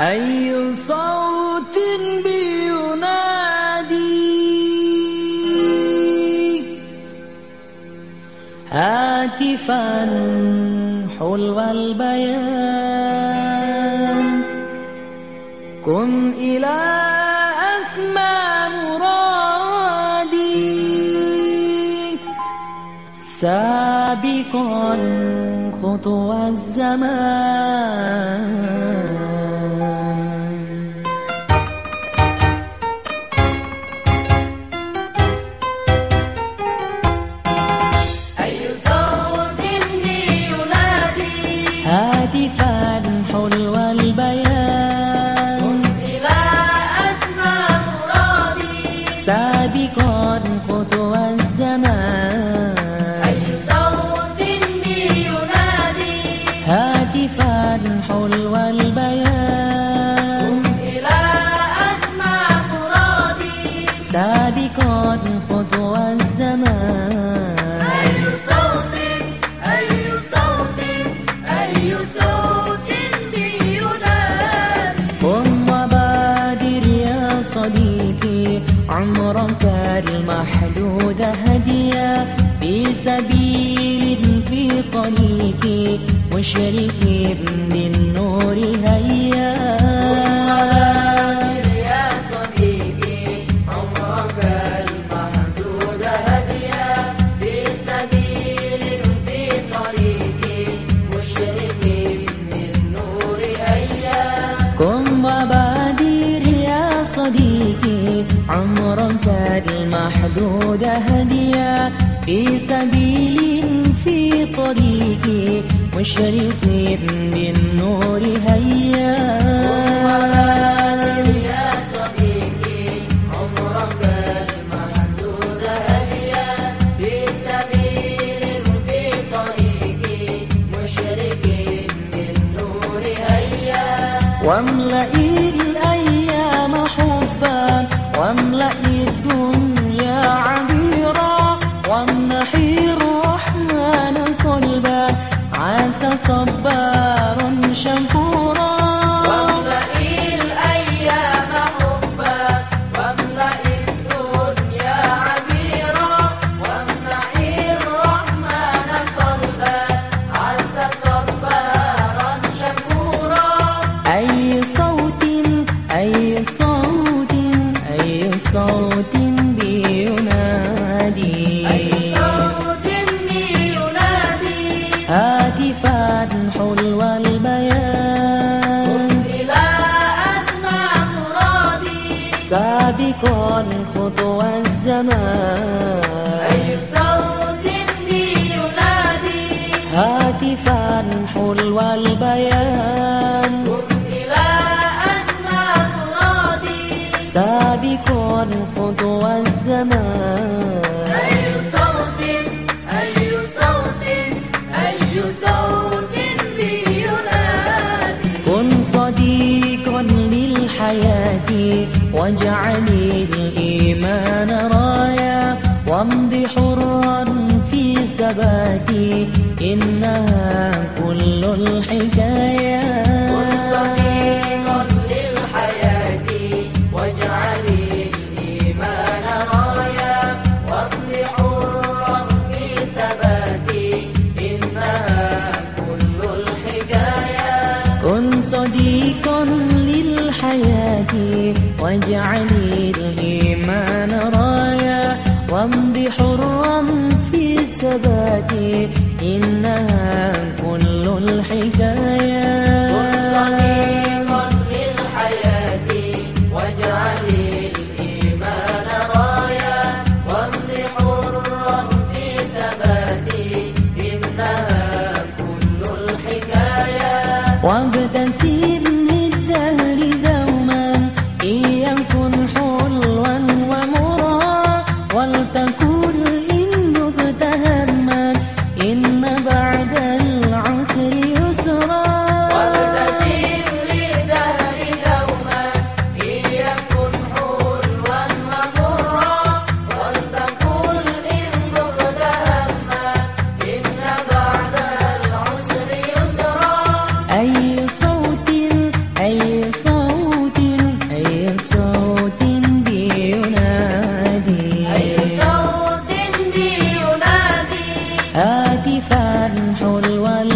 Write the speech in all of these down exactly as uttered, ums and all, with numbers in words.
أي صوت بينادي هاتفا حلو البيان كن إلى أسمى مرادي سابقا خطوى الزمان. هاتفا حلو البيان كن إلى أسمى مرادي سابقا خطوى الزمان. أي صوت ينادي هاتفا حلو البيان كن إلى أسمى مرادي سابقا خطوى الزمان. صديقي عمرك المحدود هديا في سبيل في طريق مشرق بالنور هيا. يا صديقي عمرك المحدود هديا في سبيل في طريق مشرق بالنور هيا. قم وبادر صديقي عمرك المحدود هديا في سبيل في طريق مشرق بالنور هيا. يا صديقي عمرك المحدود هديا في سبيل في طريق مشرق بالنور هيا. واملئ واملأ الدنيا عبيرا وامنحي الرحمن قلبا عسى صبار شكورا. واملأ الأيام حبا واملأ الدنيا عبيرا وامنحي الرحمن قلبا عسى صبارا شكورا. أي صوت أي صوت أي صوت بينادي أي صوت بينادي هاتفا حلو البيان كن إلى أسمى مرادي سابقا خطوى الزمان. أي صوت بينادي هاتفا حلو البيان كن إلى أسمى مرادي سابقا خطوى الزمان. أي صوت أي صوت أي صوت بينادي كن صديقا للحياة واجعل الإيمان رايا وامض حرا في ثباتي إنها كل الحكايات. كن صديقا للحياة واجعل الإيمان رايا وامض حرا في ثباتي إنها كل الحكايات. كن صديقا للحياة واجعل الإيمان رايا وامض حرا في ثباتي إنها كل الحكايات. كن صديقا للحياة واجعل الإيمان رايا وامض حرا في ثباتي إنها كل الحكايات. وابتسم للدهر دوما إن يكن حلوا ومرا ولتكن إن نبت هما إن بعد العسر يسرا. وابتسم للدهر دوما إن يكن حلوا ومرا ولتكن إن نبت هما إن بعد العسر يسرا. أي صوت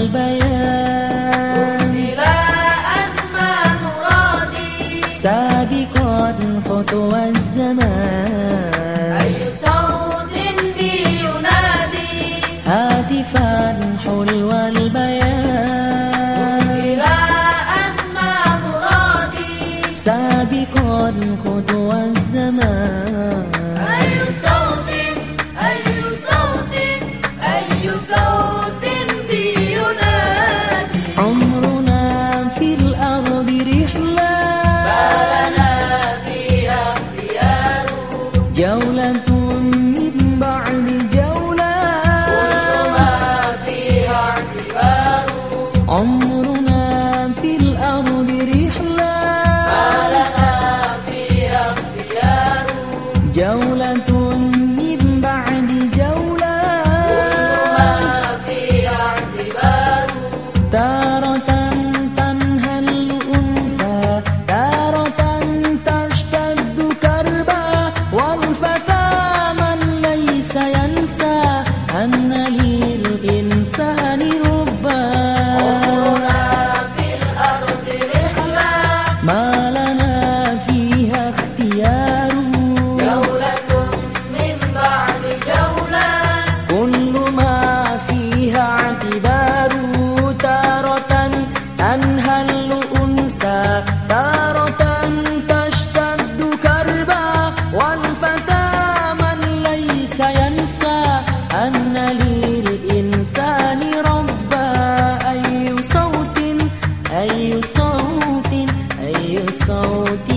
والبيان إلى أسمى مرادي سابقا خطوى الزمان أي صوت بي ينادي هاتفا حلو البيان إلى أسمى مرادي سابقا خطوى الزمان أي صوت أي صوت أي صوت بي ينادي عمرنا في الأرض رحلة ما لنا فيها اختيار جولة من بعد جولة كل ما فيها اعتبار عمرنا في الأرض رحلة ما لنا فيها اختيار جولة من بعد جولة كل ما فيها اعتبار تارة تنهى الأنثى تارة تشتد كربا والفتى من ليس ينسى أن للإنسان ربا عمرنا في الأرض رحلة ما لنا فيها اختيار جولة من بعد جولة كل ما فيها اعتبار تارة تنهى الأنثى تارة تشتد كربا والفتى من ليس ينسى أن للإنسان ربا أي صوت أي صوت أي صوت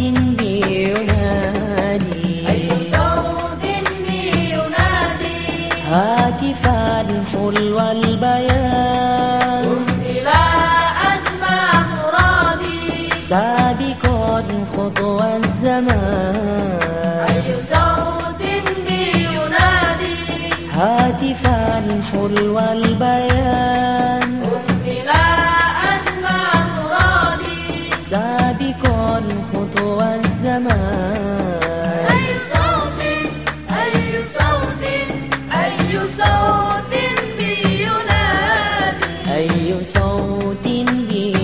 بينادي أي صوت بي ينادي هاتفا حلو البيان إلى أسمى مرادي سابقا خطوى الزمان أي صوت بي ينادي هاتفا حلو البيان إلى أسمى مرادي سابقا خطوى الزمان أي صوت أي صوت أي صوت بي ينادي أي صوت بي